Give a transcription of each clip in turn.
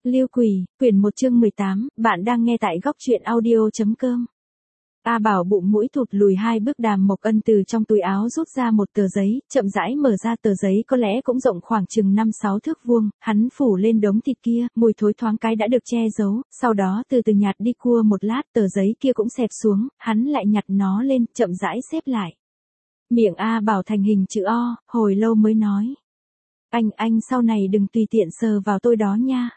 Lưu Quỳ, quyển 1 chương 18, bạn đang nghe tại góc truyện audio.com. A Bảo bụng mũi thụt lùi 2 bước. Đàm Mộc Ân từ trong túi áo rút ra một tờ giấy, chậm rãi mở ra. Tờ giấy có lẽ cũng rộng khoảng chừng 5-6 thước vuông, hắn phủ lên đống thịt kia, mùi thối thoáng cái đã được che giấu, sau đó từ từ nhạt đi. Cua một lát tờ giấy kia cũng xẹp xuống, hắn lại nhặt nó lên, chậm rãi xếp lại. Miệng A Bảo thành hình chữ O, hồi lâu mới nói. Anh sau này đừng tùy tiện sờ vào tôi đó nha.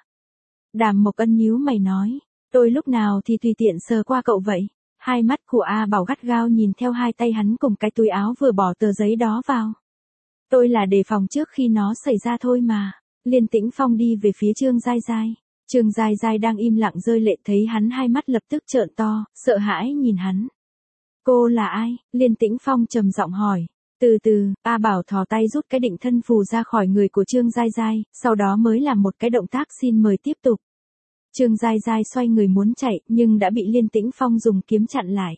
Đàm Mộc Ân nhíu mày nói, tôi lúc nào thì tùy tiện sờ qua cậu vậy? Hai mắt của A Bảo gắt gao nhìn theo hai tay hắn cùng cái túi áo vừa bỏ tờ giấy đó vào. Tôi là đề phòng trước khi nó xảy ra thôi mà. Liên Tĩnh Phong đi về phía Trương Giai Giai. Trương Giai Giai đang im lặng rơi lệ, thấy hắn hai mắt lập tức trợn to, sợ hãi nhìn hắn. Cô là ai? Liên Tĩnh Phong trầm giọng hỏi. Từ từ, A Bảo thò tay rút cái định thân phù ra khỏi người của Trương Giai Giai, sau đó mới làm một cái động tác xin mời tiếp tục. Trương Giai Giai xoay người muốn chạy, nhưng đã bị Liên Tĩnh Phong dùng kiếm chặn lại.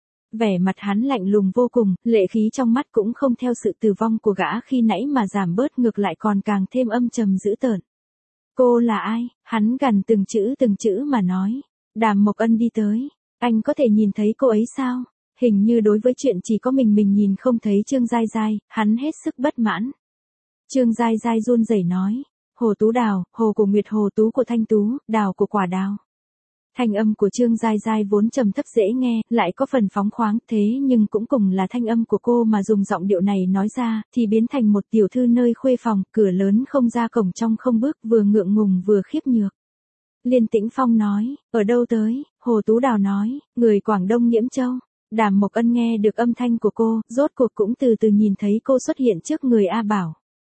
Vẻ mặt hắn lạnh lùng vô cùng, lệ khí trong mắt cũng không theo sự tử vong của gã khi nãy mà giảm bớt, ngược lại còn càng thêm âm trầm dữ tợn. Cô là ai? Hắn gằn từng chữ mà nói. Đàm Mộc Ân đi tới. Anh có thể nhìn thấy cô ấy sao? Hình như đối với chuyện chỉ có mình nhìn không thấy Trương Giai Giai, hắn hết sức bất mãn. Trương Giai Giai run rẩy nói, Hồ Tú Đào, hồ của Nguyệt, Hồ Tú của Thanh Tú, đào của Quả Đào. Thanh âm của Trương Giai Giai vốn trầm thấp dễ nghe, lại có phần phóng khoáng, thế nhưng cũng cùng là thanh âm của cô mà dùng giọng điệu này nói ra, thì biến thành một tiểu thư nơi khuê phòng, cửa lớn không ra cổng trong không bước, vừa ngượng ngùng vừa khiếp nhược. Liên Tĩnh Phong nói, ở đâu tới? Hồ Tú Đào nói, người Quảng Đông Nghiễm Châu. Đàm Mộc Ân nghe được âm thanh của cô, rốt cuộc cũng từ từ nhìn thấy cô xuất hiện trước người A Bảo.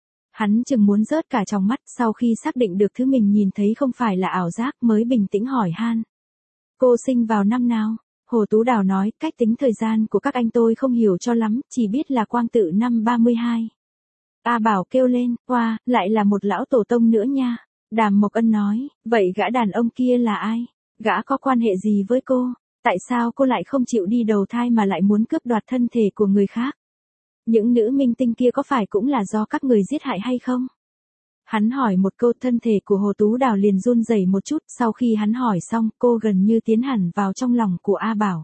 Hắn chừng muốn rớt cả trong mắt, sau khi xác định được thứ mình nhìn thấy không phải là ảo giác mới bình tĩnh hỏi han. Cô sinh vào năm nào? Hồ Tú Đào nói, cách tính thời gian của các anh tôi không hiểu cho lắm, chỉ biết là Quang Tự năm 32. A Bảo kêu lên, oa, lại là một lão tổ tông nữa nha. Đàm Mộc Ân nói, vậy gã đàn ông kia là ai? Gã có quan hệ gì với cô? Tại sao cô lại không chịu đi đầu thai mà lại muốn cướp đoạt thân thể của người khác? Những nữ minh tinh kia có phải cũng là do các người giết hại hay không? Hắn hỏi một câu, thân thể của Hồ Tú Đào liền run rẩy một chút, sau khi hắn hỏi xong, cô gần như tiến hẳn vào trong lòng của A Bảo.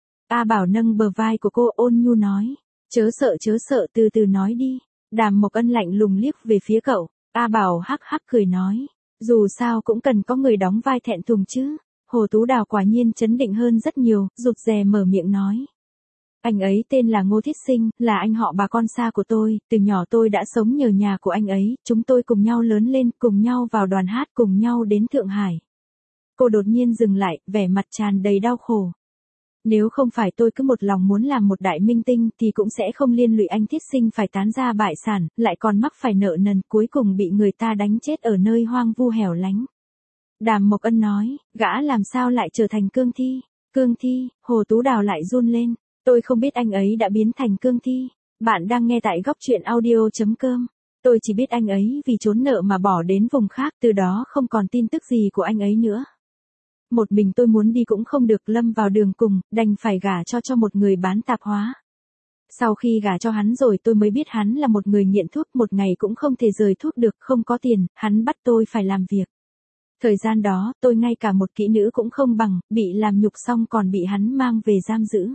A Bảo nâng bờ vai của cô ôn nhu nói, chớ sợ, từ từ nói đi. Đàm Mộc Ân lạnh lùng liếc về phía cậu, A Bảo hắc hắc cười nói, dù sao cũng cần có người đóng vai thẹn thùng chứ. Hồ Tú Đào quả nhiên chấn định hơn rất nhiều, rụt rè mở miệng nói. Anh ấy tên là Ngô Thiết Sinh, là anh họ bà con xa của tôi, từ nhỏ tôi đã sống nhờ nhà của anh ấy, chúng tôi cùng nhau lớn lên, cùng nhau vào đoàn hát, cùng nhau đến Thượng Hải. Cô đột nhiên dừng lại, vẻ mặt tràn đầy đau khổ. Nếu không phải tôi cứ một lòng muốn làm một đại minh tinh thì cũng sẽ không liên lụy anh Thiết Sinh phải tán gia bại sản, lại còn mắc phải nợ nần, cuối cùng bị người ta đánh chết ở nơi hoang vu hẻo lánh. Đàm Mộc Ân nói, gã làm sao lại trở thành cương thi? Cương thi? Hồ Tú Đào lại run lên. Tôi không biết anh ấy đã biến thành cương thi. Bạn đang nghe tại góc truyện audio.com. Tôi chỉ biết anh ấy vì trốn nợ mà bỏ đến vùng khác, từ đó không còn tin tức gì của anh ấy nữa. Một mình tôi muốn đi cũng không được, lâm vào đường cùng, đành phải gả cho một người bán tạp hóa. Sau khi gả cho hắn rồi tôi mới biết hắn là một người nghiện thuốc, một ngày cũng không thể rời thuốc được, không có tiền, hắn bắt tôi phải làm việc. Thời gian đó, tôi ngay cả một kỹ nữ cũng không bằng, bị làm nhục xong còn bị hắn mang về giam giữ.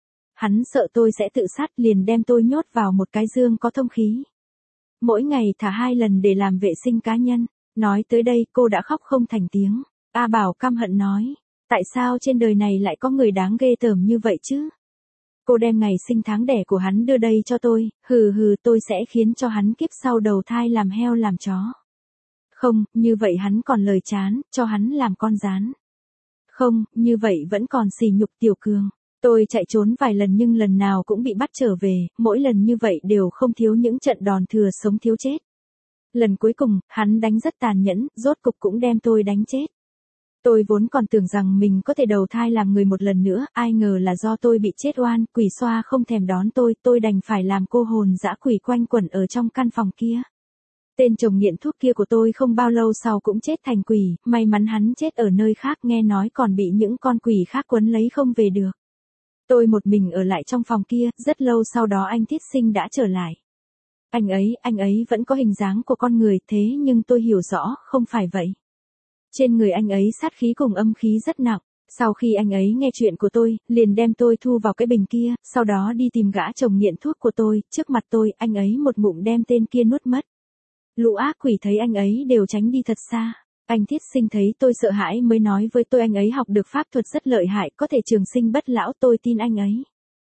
Hắn sợ tôi sẽ tự sát, liền đem tôi nhốt vào một cái giường có thông khí. Mỗi ngày thả 2 lần để làm vệ sinh cá nhân. Nói tới đây cô đã khóc không thành tiếng. A Bảo căm hận nói, tại sao trên đời này lại có người đáng ghê tởm như vậy chứ? Cô đem ngày sinh tháng đẻ của hắn đưa đây cho tôi, tôi sẽ khiến cho hắn kiếp sau đầu thai làm heo làm chó. Không, như vậy hắn còn lời chán, cho hắn làm con rán. Không, như vậy vẫn còn sỉ nhục Tiểu Cường. Tôi chạy trốn vài lần nhưng lần nào cũng bị bắt trở về, mỗi lần như vậy đều không thiếu những trận đòn thừa sống thiếu chết. Lần cuối cùng, hắn đánh rất tàn nhẫn, rốt cục cũng đem tôi đánh chết. Tôi vốn còn tưởng rằng mình có thể đầu thai làm người một lần nữa, ai ngờ là do tôi bị chết oan, quỷ xoa không thèm đón tôi đành phải làm cô hồn dã quỷ quanh quẩn ở trong căn phòng kia. Tên chồng nghiện thuốc kia của tôi không bao lâu sau cũng chết thành quỷ, may mắn hắn chết ở nơi khác, nghe nói còn bị những con quỷ khác quấn lấy không về được. Tôi một mình ở lại trong phòng kia, rất lâu sau đó anh Thiết Sinh đã trở lại. Anh ấy vẫn có hình dáng của con người, thế nhưng tôi hiểu rõ, không phải vậy. Trên người anh ấy sát khí cùng âm khí rất nặng. Sau khi anh ấy nghe chuyện của tôi, liền đem tôi thu vào cái bình kia, sau đó đi tìm gã chồng nghiện thuốc của tôi, trước mặt tôi, anh ấy một ngụm đem tên kia nuốt mất. Lũ ác quỷ thấy anh ấy đều tránh đi thật xa. Anh Thiết Sinh thấy tôi sợ hãi mới nói với tôi anh ấy học được pháp thuật rất lợi hại, có thể trường sinh bất lão, tôi tin anh ấy.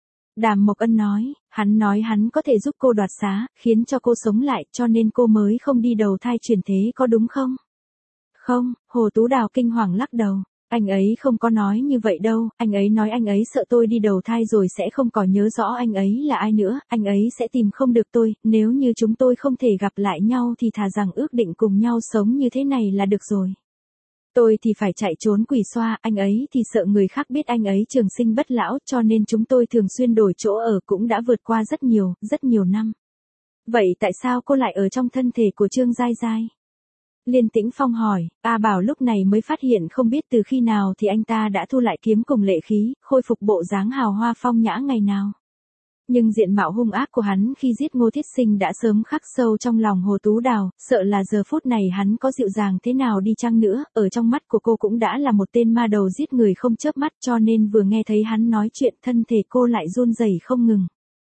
Đàm Mộc Ân nói hắn có thể giúp cô đoạt xá, khiến cho cô sống lại, cho nên cô mới không đi đầu thai chuyển thế, có đúng không? Không, Hồ Tú Đào kinh hoàng lắc đầu. Anh ấy không có nói như vậy đâu, anh ấy nói anh ấy sợ tôi đi đầu thai rồi sẽ không còn nhớ rõ anh ấy là ai nữa, anh ấy sẽ tìm không được tôi, nếu như chúng tôi không thể gặp lại nhau thì thà rằng ước định cùng nhau sống như thế này là được rồi. Tôi thì phải chạy trốn quỷ xoa, anh ấy thì sợ người khác biết anh ấy trường sinh bất lão, cho nên chúng tôi thường xuyên đổi chỗ ở, cũng đã vượt qua rất nhiều năm. Vậy tại sao cô lại ở trong thân thể của Trương Giai Giai? Liên Tĩnh Phong hỏi, A Bảo lúc này mới phát hiện không biết từ khi nào thì anh ta đã thu lại kiếm cùng lệ khí, khôi phục bộ dáng hào hoa phong nhã ngày nào. Nhưng diện mạo hung ác của hắn khi giết Ngô Thiết Sinh đã sớm khắc sâu trong lòng Hồ Tú Đào, sợ là giờ phút này hắn có dịu dàng thế nào đi chăng nữa, ở trong mắt của cô cũng đã là một tên ma đầu giết người không chớp mắt, cho nên vừa nghe thấy hắn nói chuyện thân thể cô lại run rẩy không ngừng.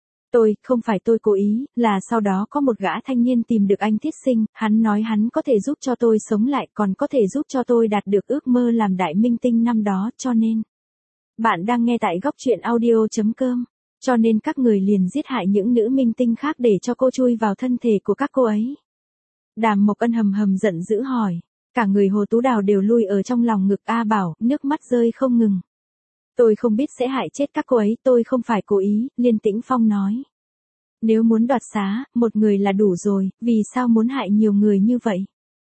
Không phải tôi cố ý, là sau đó có một gã thanh niên tìm được anh Thiết Sinh, hắn nói hắn có thể giúp cho tôi sống lại, còn có thể giúp cho tôi đạt được ước mơ làm đại minh tinh năm đó, cho nên. Bạn đang nghe tại góc truyện audio.com, cho nên các người liền giết hại những nữ minh tinh khác để cho cô chui vào thân thể của các cô ấy. Đàm Mộc Ân hầm hầm giận dữ hỏi, cả người Hồ Tú Đào đều lui ở trong lòng ngực A Bảo, nước mắt rơi không ngừng. Tôi không biết sẽ hại chết các cô ấy, tôi không phải cố ý, Liên Tĩnh Phong nói. Nếu muốn đoạt xá, một người là đủ rồi, vì sao muốn hại nhiều người như vậy?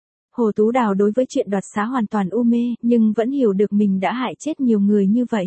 Hồ Tú Đào đối với chuyện đoạt xá hoàn toàn u mê, nhưng vẫn hiểu được mình đã hại chết nhiều người như vậy.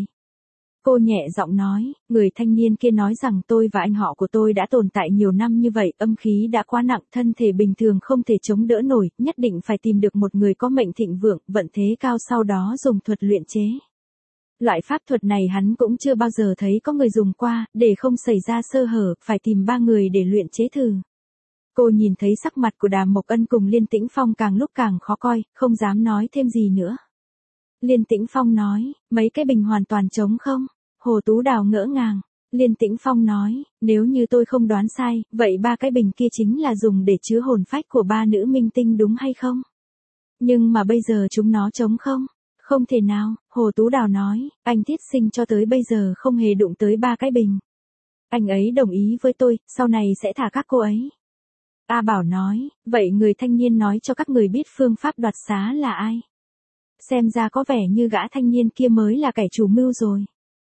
Cô nhẹ giọng nói, người thanh niên kia nói rằng tôi và anh họ của tôi đã tồn tại nhiều năm như vậy, âm khí đã quá nặng, thân thể bình thường không thể chống đỡ nổi, nhất định phải tìm được một người có mệnh thịnh vượng, vận thế cao sau đó dùng thuật luyện chế. Loại pháp thuật này hắn cũng chưa bao giờ thấy có người dùng qua, để không xảy ra sơ hở, phải tìm 3 người để luyện chế thử. Cô nhìn thấy sắc mặt của Đàm Mộc Ân cùng Liên Tĩnh Phong càng lúc càng khó coi, không dám nói thêm gì nữa. Liên Tĩnh Phong nói, mấy cái bình hoàn toàn trống không? Hồ Tú Đào ngỡ ngàng. Liên Tĩnh Phong nói, nếu như tôi không đoán sai, vậy 3 cái bình kia chính là dùng để chứa hồn phách của 3 nữ minh tinh đúng hay không? Nhưng mà bây giờ chúng nó trống không? Không thể nào, Hồ Tú Đào nói, anh Thiết Sinh cho tới bây giờ không hề đụng tới 3 cái bình. Anh ấy đồng ý với tôi, sau này sẽ thả các cô ấy. A Bảo nói, vậy người thanh niên nói cho các người biết phương pháp đoạt xá là ai? Xem ra có vẻ như gã thanh niên kia mới là kẻ chủ mưu rồi.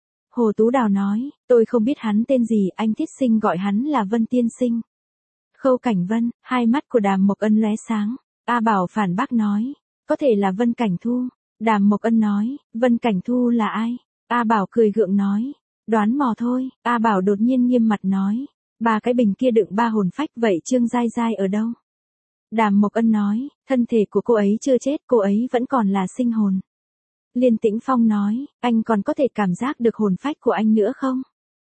Hồ Tú Đào nói, tôi không biết hắn tên gì, anh Thiết Sinh gọi hắn là Vân Tiên Sinh. Khâu Cảnh Vân, hai mắt của Đàm Mộc Ân lóe sáng. A Bảo phản bác nói, có thể là Vân Cảnh Thu. Đàm Mộc Ân nói, Vân Cảnh Thu là ai? A Bảo cười gượng nói, đoán mò thôi. A Bảo đột nhiên nghiêm mặt nói, 3 cái bình kia đựng 3 hồn phách, vậy Trương Giai Giai ở đâu? Đàm Mộc Ân nói, thân thể của cô ấy chưa chết, cô ấy vẫn còn là sinh hồn. Liên Tĩnh Phong nói, anh còn có thể cảm giác được hồn phách của anh nữa không?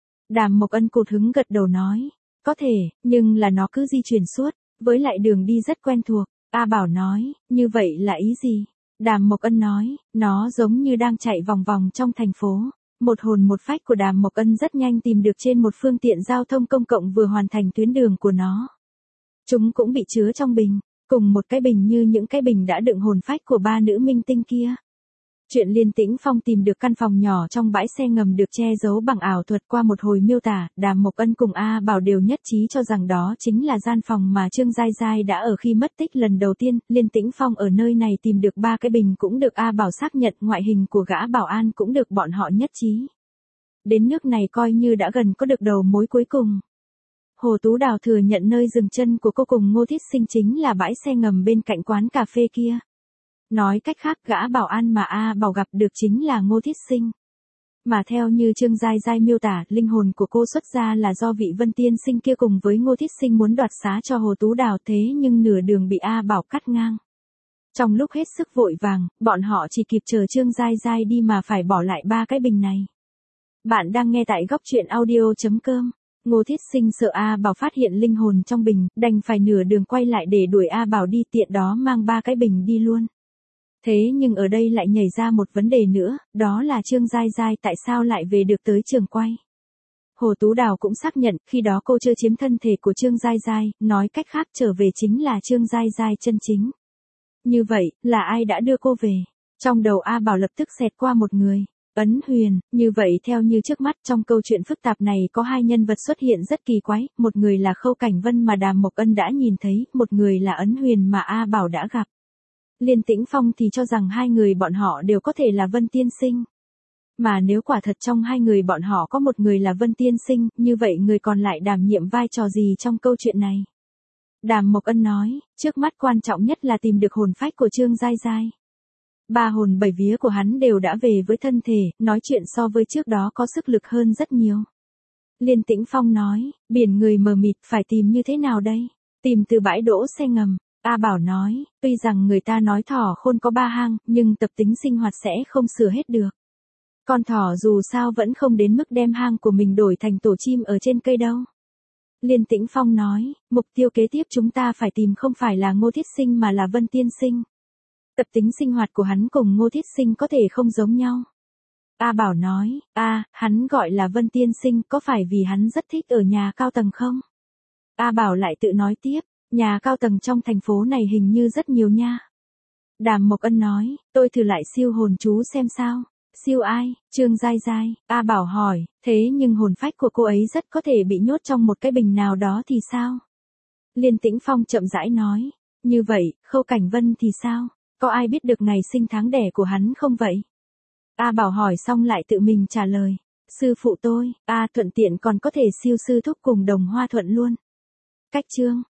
Đàm Mộc Ân cụt hứng gật đầu nói, có thể, nhưng là nó cứ di chuyển suốt, với lại đường đi rất quen thuộc. A Bảo nói, như vậy là ý gì? Đàm Mộc Ân nói, nó giống như đang chạy vòng vòng trong thành phố. Một hồn một phách của Đàm Mộc Ân rất nhanh tìm được trên một phương tiện giao thông công cộng vừa hoàn thành tuyến đường của nó. Chúng cũng bị chứa trong bình, cùng một cái bình như những cái bình đã đựng hồn phách của 3 nữ minh tinh kia. Chuyện Liên Tĩnh Phong tìm được căn phòng nhỏ trong bãi xe ngầm được che giấu bằng ảo thuật qua một hồi miêu tả, Đàm Mộc Ân cùng A Bảo đều nhất trí cho rằng đó chính là gian phòng mà Trương Giai Giai đã ở khi mất tích lần đầu tiên. Liên Tĩnh Phong ở nơi này tìm được 3 cái bình cũng được A Bảo xác nhận, ngoại hình của gã bảo an cũng được bọn họ nhất trí. Đến nước này coi như đã gần có được đầu mối cuối cùng. Hồ Tú Đào thừa nhận nơi dừng chân của cô cùng Ngô Thiết Sinh chính là bãi xe ngầm bên cạnh quán cà phê kia. Nói cách khác, gã bảo an mà A Bảo gặp được chính là Ngô Thiết Sinh. Mà theo như Trương Giai Giai miêu tả, linh hồn của cô xuất ra là do vị Vân Tiên Sinh kia cùng với Ngô Thiết Sinh muốn đoạt xá cho Hồ Tú Đào, thế nhưng nửa đường bị A Bảo cắt ngang. Trong lúc hết sức vội vàng, bọn họ chỉ kịp chờ Trương Giai Giai đi mà phải bỏ lại 3 cái bình này. Bạn đang nghe tại góc truyện audio.com. Ngô Thiết Sinh sợ A Bảo phát hiện linh hồn trong bình, đành phải nửa đường quay lại để đuổi A Bảo đi, tiện đó mang 3 cái bình đi luôn. Thế nhưng ở đây lại nhảy ra một vấn đề nữa, đó là Trương Giai Giai tại sao lại về được tới trường quay. Hồ Tú Đào cũng xác nhận khi đó cô chưa chiếm thân thể của Trương Giai Giai, nói cách khác trở về chính là Trương Giai Giai chân chính. Như vậy, là ai đã đưa cô về? Trong đầu A Bảo lập tức xẹt qua một người. Ấn Huyền, như vậy theo như trước mắt trong câu chuyện phức tạp này có hai nhân vật xuất hiện rất kỳ quái, một người là Khâu Cảnh Vân mà Đàm Mộc Ân đã nhìn thấy, một người là Ấn Huyền mà A Bảo đã gặp. Liên Tĩnh Phong thì cho rằng hai người bọn họ đều có thể là Vân Tiên Sinh. Mà nếu quả thật trong hai người bọn họ có một người là Vân Tiên Sinh, như vậy người còn lại đảm nhiệm vai trò gì trong câu chuyện này? Đàm Mộc Ân nói, trước mắt quan trọng nhất là tìm được hồn phách của Trương Giai Giai. Ba hồn bảy vía của hắn đều đã về với thân thể, nói chuyện so với trước đó có sức lực hơn rất nhiều. Liên Tĩnh Phong nói, biển người mờ mịt phải tìm như thế nào đây? Tìm từ bãi đỗ xe ngầm. A Bảo nói, tuy rằng người ta nói thỏ khôn có ba hang, nhưng tập tính sinh hoạt sẽ không sửa hết được. Con thỏ dù sao vẫn không đến mức đem hang của mình đổi thành tổ chim ở trên cây đâu. Liên Tĩnh Phong nói, mục tiêu kế tiếp chúng ta phải tìm không phải là Ngô Thiết Sinh mà là Vân Tiên Sinh. Tập tính sinh hoạt của hắn cùng Ngô Thiết Sinh có thể không giống nhau. A Bảo nói, hắn gọi là Vân Tiên Sinh có phải vì hắn rất thích ở nhà cao tầng không? A Bảo lại tự nói tiếp, nhà cao tầng trong thành phố này hình như rất nhiều nha. Đàm Mộc Ân nói, tôi thử lại siêu hồn chú xem sao. Siêu ai? Trương Giai Giai. A Bảo hỏi, thế nhưng hồn phách của cô ấy rất có thể bị nhốt trong một cái bình nào đó thì sao? Liên Tĩnh Phong chậm rãi nói, như vậy, Khâu Cảnh Vân thì sao? Có ai biết được ngày sinh tháng đẻ của hắn không vậy? A Bảo hỏi xong lại tự mình trả lời, sư phụ tôi, thuận tiện còn có thể siêu sư thúc cùng Đồng Hoa Thuận luôn. Cách chương